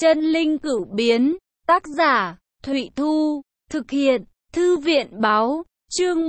Chân linh cửu biến, tác giả, Thụy Thu, thực hiện, Thư viện báo, chương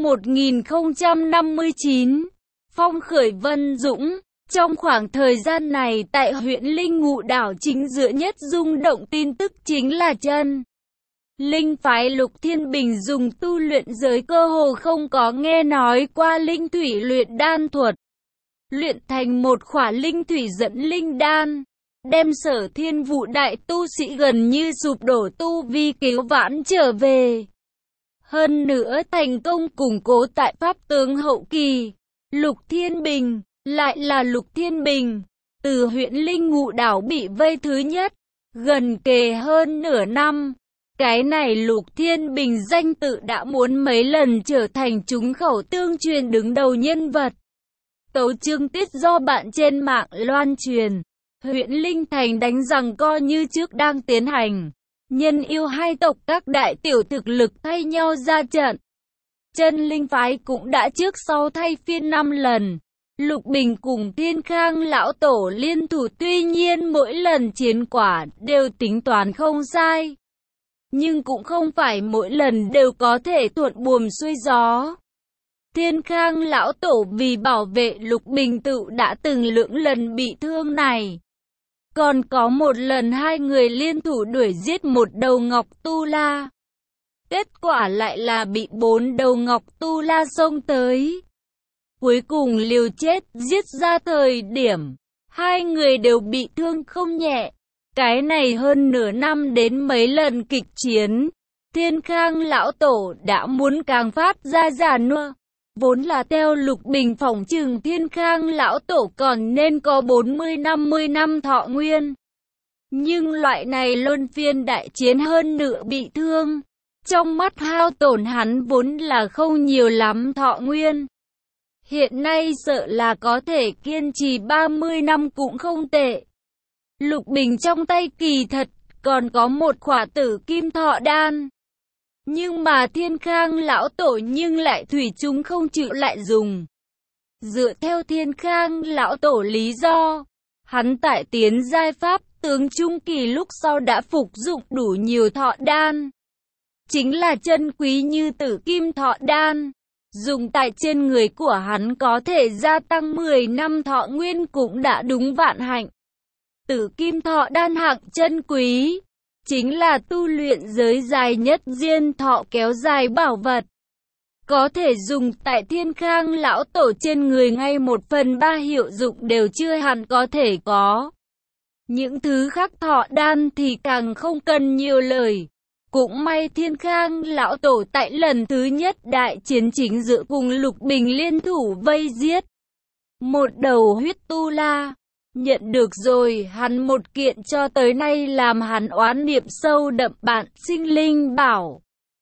1059, Phong khởi Vân Dũng. Trong khoảng thời gian này tại huyện Linh Ngụ đảo chính giữa nhất rung động tin tức chính là chân linh phái Lục Thiên Bình dùng tu luyện giới cơ hồ không có nghe nói qua linh thủy luyện đan thuật. Luyện thành một khỏa linh thủy dẫn linh đan, đem Sở Thiên Vũ đại tu sĩ gần như sụp đổ tu vi cứu vãn trở về. Hơn nữa thành công củng cố tại pháp tướng hậu kỳ. Lục Thiên Bình, lại là Lục Thiên Bình, từ huyện Linh Ngụ đảo bị vây thứ nhất, gần kề hơn nửa năm. Cái này Lục Thiên Bình danh tự đã muốn mấy lần trở thành trúng khẩu tương truyền đứng đầu nhân vật. Tấu chương tiết do bạn trên mạng loan truyền. Huyện Linh Thành đánh giằng co như trước đang tiến hành. Nhân yêu hai tộc các đại tiểu thực lực thay nhau ra trận. Chân linh phái cũng đã trước sau thay phiên 5 lần. Lục Bình cùng Thiên Khang lão tổ liên thủ, tuy nhiên mỗi lần chiến quả đều tính toán không sai. Nhưng cũng không phải mỗi lần đều có thể thuận buồm xuôi gió. Thiên Khang lão tổ vì bảo vệ Lục Bình tự đã từng lưỡng lần bị thương này. Còn có một lần hai người liên thủ đuổi giết một đầu Ngọc Tu La. Kết quả lại là bị 4 đầu Ngọc Tu La xông tới. Cuối cùng liều chết giết ra thời điểm, hai người đều bị thương không nhẹ. Cái này hơn nửa năm đến mấy lần kịch chiến, Thiên Khang lão tổ đã muốn càng phát ra già nua. Vốn là theo Lục Bình phỏng chừng Thiên Khang lão tổ còn nên có 40-50 năm thọ nguyên. Nhưng loại này luân phiên đại chiến hơn nửa bị thương. Trong mắt hao tổn hắn vốn là không nhiều lắm thọ nguyên. Hiện nay sợ là có thể kiên trì 30 năm cũng không tệ. Lục Bình trong tay kỳ thật còn có một khỏa tử kim thọ đan. Nhưng mà Thiên Khang lão tổ nhưng lại thủy chung không chịu lại dùng. Dựa theo Thiên Khang lão tổ lý do, hắn tại tiến giai pháp tướng trung kỳ lúc sau đã phục dụng đủ nhiều thọ đan. Chính là chân quý như tử kim thọ đan. Dùng tại trên người của hắn có thể gia tăng 10 năm thọ nguyên cũng đã đúng vạn hạnh. Tử kim thọ đan hạng chân quý, chính là tu luyện giới dài nhất diên thọ kéo dài bảo vật. Có thể dùng tại Thiên Khang lão tổ trên người ngay 1/3 hiệu dụng đều chưa hẳn có thể có. Những thứ khác thọ đan thì càng không cần nhiều lời. Cũng may Thiên Khang lão tổ tại lần thứ nhất đại chiến chính giữa cùng Lục Bình liên thủ vây giết một đầu huyết tu la. Nhận được rồi hắn một kiện cho tới nay làm hắn oán niệm sâu đậm bạn sinh linh bảo.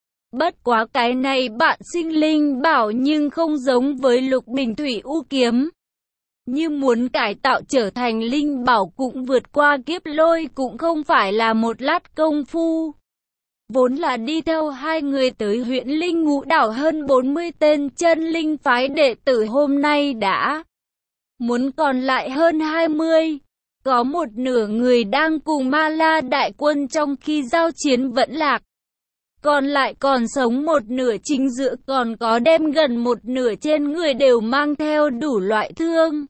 Bất quá cái này bạn sinh linh bảo nhưng không giống với Lục Bình thủy u kiếm. Như muốn cải tạo trở thành linh bảo cũng vượt qua kiếp lôi cũng không phải là một lát công phu. Vốn là đi theo hai người tới huyện Linh Ngụ đảo hơn 40 tên chân linh phái đệ tử hôm nay đã muốn còn lại hơn 20. Có một nửa người đang cùng Ma La đại quân trong khi giao chiến vẫn lạc. Còn lại còn sống một nửa, chính giữa còn có đem gần một nửa trên người đều mang theo đủ loại thương.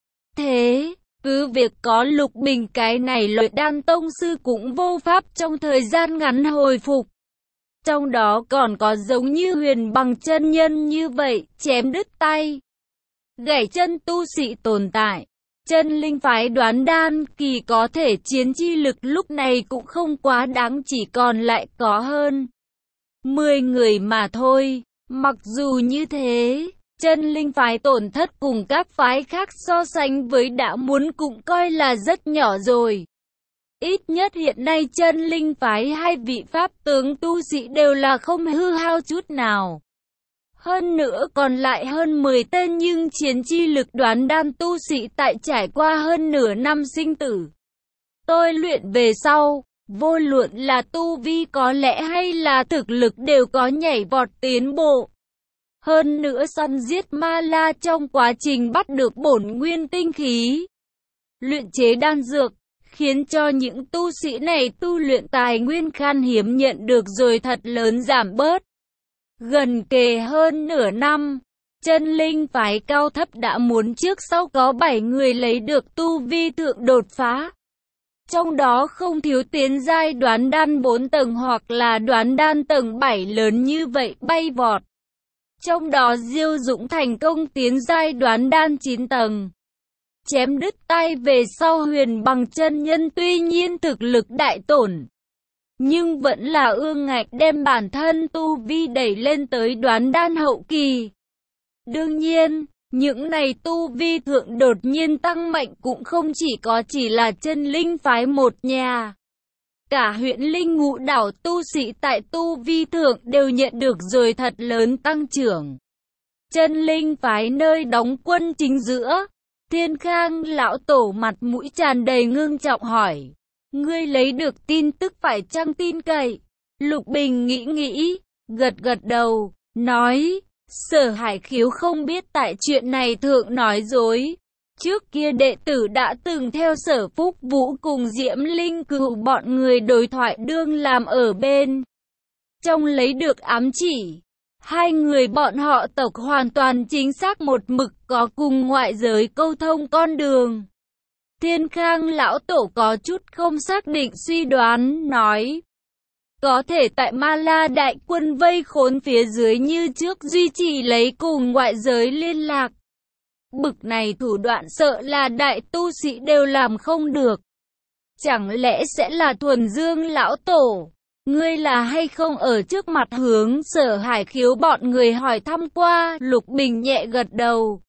Thế, cứ việc có Lục Bình cái này luyện đan tông sư cũng vô pháp trong thời gian ngắn hồi phục. Trong đó còn có giống như Huyền Bằng chân nhân như vậy, chém đứt tay, gãy chân tu sĩ tồn tại. Chân linh phái đoán đan kỳ có thể chiến chi lực lúc này cũng không quá đáng, chỉ còn lại có hơn 10 người mà thôi. Mặc dù như thế, chân linh phái tổn thất cùng các phái khác so sánh với đã muốn cũng coi là rất nhỏ rồi. Ít nhất hiện nay chân linh phái hai vị pháp tướng tu sĩ đều là không hư hao chút nào. Hơn nữa còn lại hơn 10 tên nhưng chiến chi lực đoán đan tu sĩ tại trải qua hơn nửa năm sinh tử tôi luyện về sau, vô luận là tu vi có lẽ hay là thực lực đều có nhảy vọt tiến bộ. Hơn nữa săn giết Ma La trong quá trình bắt được bổn nguyên tinh khí, luyện chế đan dược, khiến cho những tu sĩ này tu luyện tài nguyên khan hiếm nhận được rồi thật lớn giảm bớt. Gần kề hơn nửa năm, chân linh phái cao thấp đã muốn trước sau có 7 người lấy được tu vi thượng đột phá. Trong đó không thiếu tiến giai đoán đan 4 tầng hoặc là đoán đan tầng 7 lớn như vậy bay vọt. Trong đó Diêu Dũng thành công tiến giai đoán đan 9 tầng. Chém đứt tay về sau Huyền Bằng chân nhân tuy nhiên thực lực đại tổn, nhưng vẫn là ương ngạnh đem bản thân tu vi đẩy lên tới đoán đan hậu kỳ. Đương nhiên, những này tu vi thượng đột nhiên tăng mạnh cũng không chỉ là chân linh phái một nhà. Cả huyện Linh Ngũ đảo tu sĩ tại tu vi thượng đều nhận được rồi thật lớn tăng trưởng. Chân linh phái nơi đóng quân chính giữa, Thiên Khang lão tổ mặt mũi tràn đầy ngưng trọng hỏi. Ngươi lấy được tin tức phải chăng tin cậy? Lục Bình nghĩ, gật đầu, nói. Sở Hải Khiếu không biết tại chuyện này thượng nói dối. Trước kia đệ tử đã từng theo Sở Phúc Vũ cùng Diễm Linh Cửu bọn người đối thoại đương làm ở bên trong lấy được ám chỉ. Hai người bọn họ tộc hoàn toàn chính xác một mực có cùng ngoại giới câu thông con đường. Thiên Khang lão tổ có chút không xác định suy đoán, nói. Có thể tại Ma La đại quân vây khốn phía dưới như trước duy trì lấy cùng ngoại giới liên lạc. Bực này thủ đoạn sợ là đại tu sĩ đều làm không được. Chẳng lẽ sẽ là Thuần Dương lão tổ? Ngươi là hay không ở trước mặt hướng Sở Hải Khiếu bọn người hỏi thăm qua? Lục Bình nhẹ gật đầu.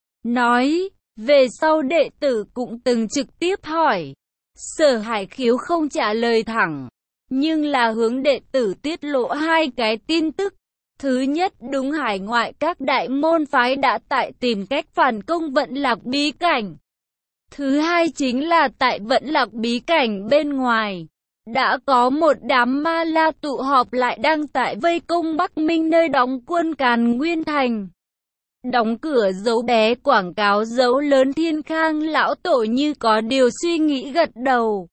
Nói, về sau đệ tử cũng từng trực tiếp hỏi. Sở Hải Khiếu không trả lời thẳng, nhưng là hướng đệ tử tiết lộ hai cái tin tức. Thứ nhất, đúng hải ngoại các đại môn phái đã tại tìm cách phản công Vận Lạc bí cảnh. Thứ hai chính là tại Vận Lạc bí cảnh bên ngoài, đã có một đám ma la tụ họp lại đang tại vây công Bắc Minh nơi đóng quân Càn Nguyên Thành. Đóng cửa dấu bé quảng cáo dấu lớn. Thiên Khang lão tổ như có điều suy nghĩ gật đầu.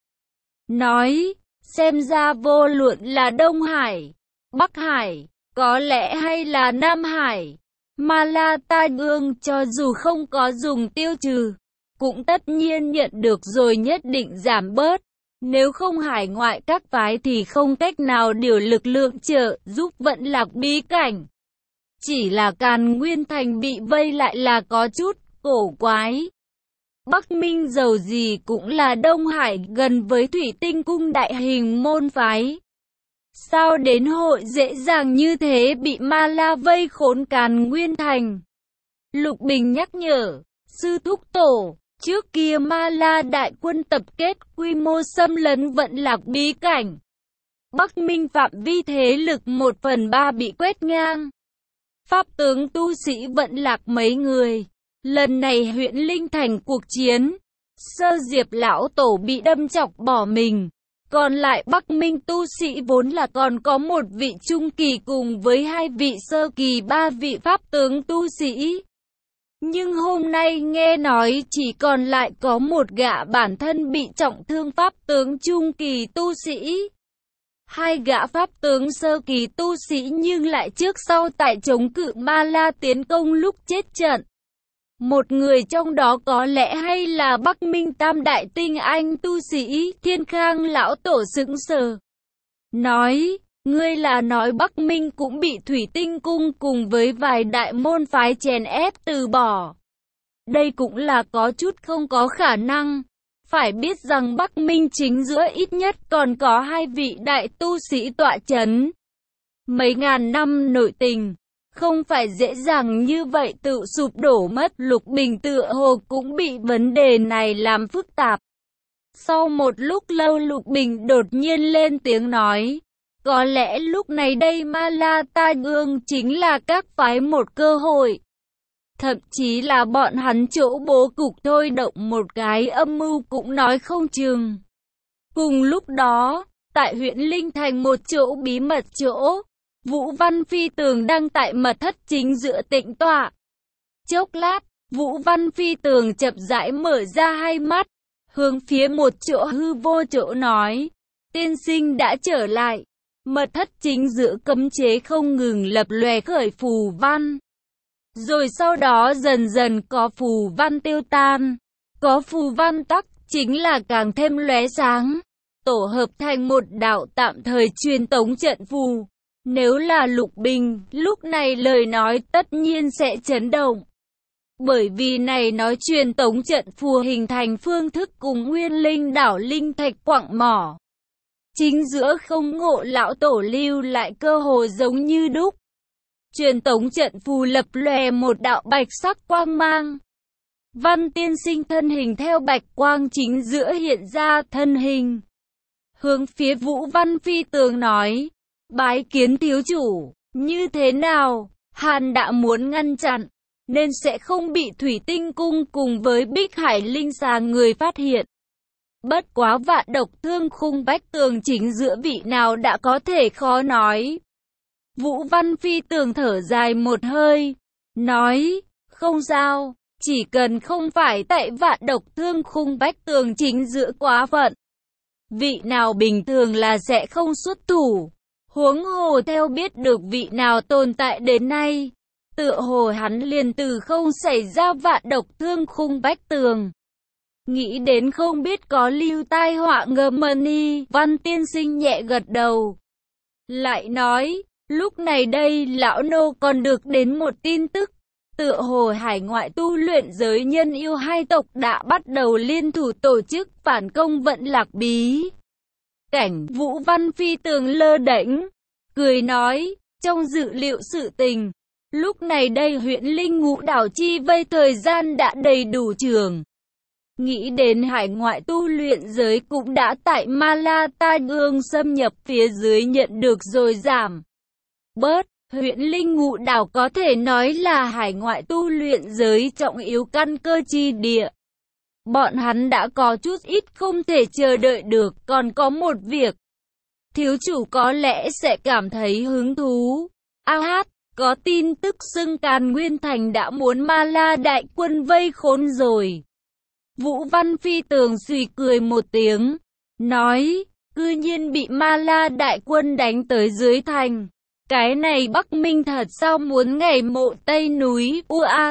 Nói, xem ra vô luận là Đông Hải, Bắc Hải, có lẽ hay là Nam Hải, Ma La Tai Ương cho dù không có dùng tiêu trừ, cũng tất nhiên nhận được rồi nhất định giảm bớt. Nếu không hải ngoại các phái thì không cách nào điều lực lượng trợ giúp Vận Lạc bí cảnh. Chỉ là Càn Nguyên Thành bị vây lại là có chút cổ quái. Bắc Minh dầu gì cũng là Đông Hải gần với Thủy Tinh Cung đại hình môn phái. Sao đến hội dễ dàng như thế bị ma la vây khốn Càn Nguyên Thành? Lục Bình nhắc nhở, sư thúc tổ, trước kia ma la đại quân tập kết quy mô xâm lấn Vận Lạc bí cảnh. Bắc Minh phạm vi thế lực 1/3 bị quét ngang. Pháp tướng tu sĩ Vận Lạc mấy người. Lần này huyện Linh Thành cuộc chiến, Sơ Diệp lão tổ bị đâm chọc bỏ mình. Còn lại Bắc Minh tu sĩ vốn là còn có một vị trung kỳ cùng với 2 vị sơ kỳ, 3 vị pháp tướng tu sĩ. Nhưng hôm nay nghe nói chỉ còn lại có một gã bản thân bị trọng thương pháp tướng trung kỳ tu sĩ. 2 gã pháp tướng sơ kỳ tu sĩ nhưng lại trước sau tại chống cự ma la tiến công lúc chết trận. Một người trong đó có lẽ hay là Bắc Minh tam đại tinh anh tu sĩ. Thiên Khang lão tổ sững sờ. Nói, ngươi là nói Bắc Minh cũng bị Thủy Tinh Cung cùng với vài đại môn phái chèn ép từ bỏ. Đây cũng là có chút không có khả năng. Phải biết rằng Bắc Minh chính giữa ít nhất còn có 2 vị đại tu sĩ tọa chấn. Mấy ngàn năm nội tình, không phải dễ dàng như vậy tự sụp đổ mất. Lục Bình tựa hồ cũng bị vấn đề này làm phức tạp. Sau một lúc lâu Lục Bình đột nhiên lên tiếng nói, có lẽ lúc này đây Ma La Tai Ương chính là các phái một cơ hội. Thậm chí là bọn hắn chỗ bố cục thôi động một cái âm mưu cũng nói không chừng. Cùng lúc đó, tại huyện Linh Thành một chỗ bí mật chỗ, Vũ Văn Phi Tường đang tại mật thất chính giữa tĩnh tọa. Chốc lát, Vũ Văn Phi Tường chậm rãi mở ra hai mắt, hướng phía một chỗ hư vô chỗ nói, tiên sinh đã trở lại. Mật thất chính giữa cấm chế không ngừng lập lòe khởi phù văn. Rồi sau đó dần dần có phù văn tiêu tan, có phù văn tắc chính là càng thêm lóe sáng, tổ hợp thành một đạo tạm thời truyền tống trận phù. Nếu là Lục Bình, lúc này lời nói tất nhiên sẽ chấn động. Bởi vì này nói truyền tống trận phù hình thành phương thức cùng Nguyên Linh đảo linh thạch quặng mỏ. Chính giữa không ngộ lão tổ lưu lại cơ hồ giống như đúc. Truyền tống trận phù lập lòe một đạo bạch sắc quang mang. Văn tiên sinh thân hình theo bạch quang chính giữa hiện ra thân hình. Hướng phía Vũ Văn Phi Tường nói, bái kiến thiếu chủ, như thế nào, Hàn đã muốn ngăn chặn, nên sẽ không bị Thủy Tinh Cung cùng với Bích Hải Linh Xà người phát hiện. Bất quá Vạn Độc Thương Khung Bách Tường chính giữa vị nào đã có thể khó nói. Vũ Văn Phi Tường thở dài một hơi, nói, không sao, chỉ cần không phải tại Vạn Độc Thương Khung Bách Tường chính giữa quá phận. Vị nào bình thường là sẽ không xuất thủ, huống hồ theo biết được vị nào tồn tại đến nay. Tựa hồ hắn liền từ không xảy ra Vạn Độc Thương Khung Bách Tường. Nghĩ đến không biết có lưu tai họa ngầm mani, Văn tiên sinh nhẹ gật đầu. Lại nói, lúc này đây lão nô còn được đến một tin tức. Tựa hồ hải ngoại tu luyện giới nhân yêu hai tộc đã bắt đầu liên thủ tổ chức phản công Vận Lạc Bí Cảnh. Vũ Văn Phi Tường lơ đễnh, cười nói, trong dự liệu sự tình, lúc này đây huyện Linh Ngũ đảo chi vây thời gian đã đầy đủ trường. Nghĩ đến hải ngoại tu luyện giới cũng đã tại Ma La Ta Gương xâm nhập phía dưới nhận được rồi giảm bớt. Huyện Linh Ngũ đảo có thể nói là hải ngoại tu luyện giới trọng yếu căn cơ chi địa. Bọn hắn đã có chút ít không thể chờ đợi được, còn có một việc. Thiếu chủ có lẽ sẽ cảm thấy hứng thú. Có tin tức xưng Càn Nguyên Thành đã muốn Ma La đại quân vây khốn rồi. Vũ Văn Phi Tường suy cười một tiếng, nói, cư nhiên bị Ma La đại quân đánh tới dưới thành. Cái này Bắc Minh thật sao muốn ngày mộ Tây núi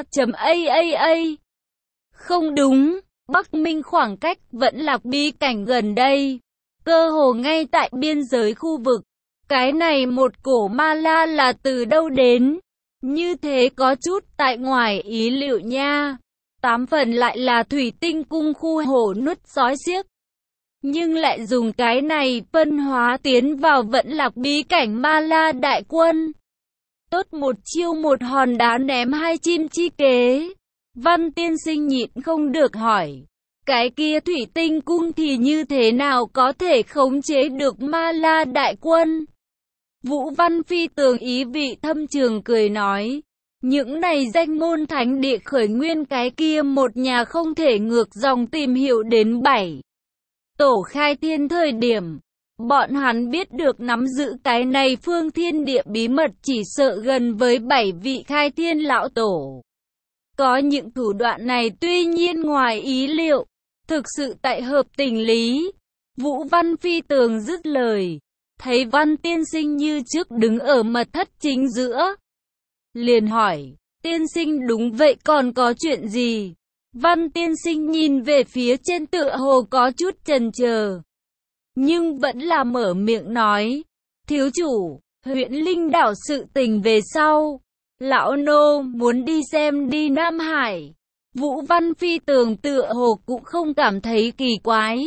UA.AAA. Không đúng, Bắc Minh khoảng cách Vẫn Lạc Bí Cảnh gần đây, cơ hồ ngay tại biên giới khu vực. Cái này một cổ Ma La là từ đâu đến? Như thế có chút tại ngoài ý liệu nha. 8 phần lại là Thủy Tinh Cung khu hổ nuốt sói xiếc. Nhưng lại dùng cái này phân hóa tiến vào Vẫn Lạc Bí Cảnh Ma La đại quân. Tốt một chiêu một hòn đá ném hai chim chi kế. Văn tiên sinh nhịn không được hỏi, cái kia Thủy Tinh Cung thì như thế nào có thể khống chế được Ma La đại quân? Vũ Văn Phi Tường ý vị thâm trường cười nói, những này danh môn thánh địa khởi nguyên cái kia một nhà không thể ngược dòng tìm hiểu đến 7 tổ khai thiên thời điểm. Bọn hắn biết được nắm giữ cái này phương thiên địa bí mật chỉ sợ gần với 7 vị khai thiên lão tổ. Có những thủ đoạn này tuy nhiên ngoài ý liệu, thực sự tại hợp tình lý. Vũ Văn Phi Tường dứt lời, thấy Văn tiên sinh như trước đứng ở mật thất chính giữa. Liền hỏi, tiên sinh đúng vậy còn có chuyện gì? Văn tiên sinh nhìn về phía trên tựa hồ có chút chần chờ, nhưng vẫn là mở miệng nói, thiếu chủ, huyện Linh đảo sự tình về sau, lão nô muốn đi xem đi Nam Hải. Vũ Văn Phi Tường tựa hồ cũng không cảm thấy kỳ quái,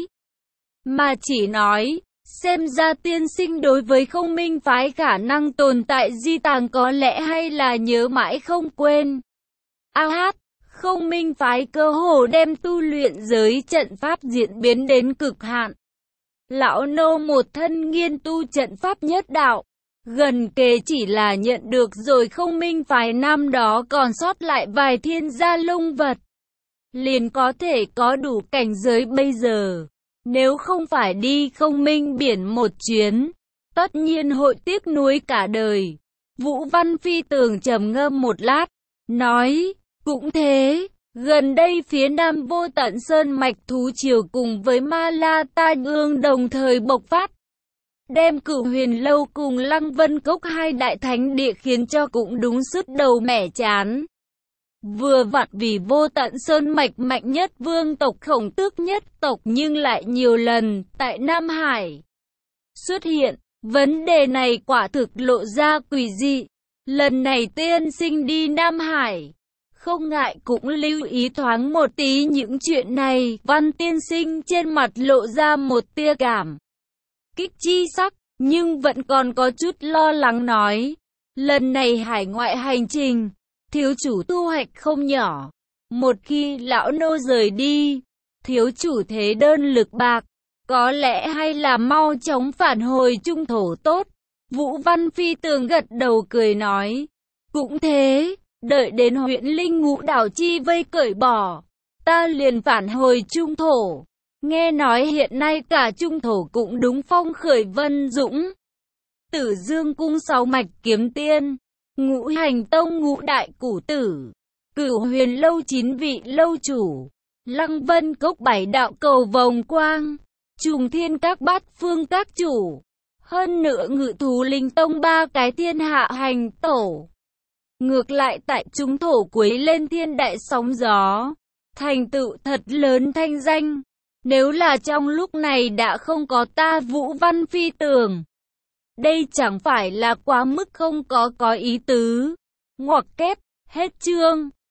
mà chỉ nói, xem ra tiên sinh đối với Không Minh phái khả năng tồn tại di tàng có lẽ hay là nhớ mãi không quên. Không Minh phái cơ hồ đem tu luyện giới trận pháp diễn biến đến cực hạn. Lão nô một thân nghiên tu trận pháp nhất đạo, gần kề chỉ là nhận được rồi Không Minh phái năm đó còn sót lại vài thiên gia lung vật, liền có thể có đủ cảnh giới bây giờ. Nếu không phải đi Không Minh biển một chuyến, tất nhiên hội tiếc nuối cả đời. Vũ Văn Phi Tường trầm ngâm một lát, nói, cũng thế, Gần đây phía Nam Vô Tận Sơn mạch thú triều cùng với Ma La Tai Ương đồng thời bộc phát, đem Cửu Huyền Lâu cùng Lăng Vân Cốc hai đại thánh địa khiến cho cũng đúng sứt đầu mẻ chán. Vừa vặn vì Vô Tận Sơn mạch mạnh nhất vương tộc Khổng Tước nhất tộc nhưng lại nhiều lần tại Nam Hải xuất hiện, vấn đề này quả thực lộ ra quỷ dị. Lần này tiên sinh đi Nam Hải, không ngại cũng lưu ý thoáng một tí những chuyện này. Văn tiên sinh trên mặt lộ ra một tia cảm kích chi sắc, nhưng vẫn còn có chút lo lắng nói. Lần này hải ngoại hành trình, thiếu chủ thu hoạch không nhỏ. Một khi lão nô rời đi, thiếu chủ thế đơn lực bạc, có lẽ hay là mau chóng phản hồi trung thổ tốt. Vũ Văn Phi Tường gật đầu cười nói. Cũng thế, đợi đến huyện Linh Ngũ đảo chi vây cởi bỏ, ta liền phản hồi trung thổ. Nghe nói hiện nay cả trung thổ cũng đúng phong khởi Vân Dũng, Tử Dương cung 6 mạch kiếm tiên, Ngũ Hành tông ngũ đại củ tử, Cửu Huyền lâu 9 vị lâu chủ, Lăng Vân cốc 7 đạo cầu vòng quang, Trùng Thiên các bát phương các chủ, hơn nữa Ngự thú linh tông 3 cái thiên hạ hành tổ. Ngược lại tại trung thổ quấy lên thiên đại sóng gió, thành tựu thật lớn thanh danh. Nếu là trong lúc này đã không có ta Vũ Văn Phi Tường, đây chẳng phải là quá mức không có ý tứ. Ngoặc kép, hết chương.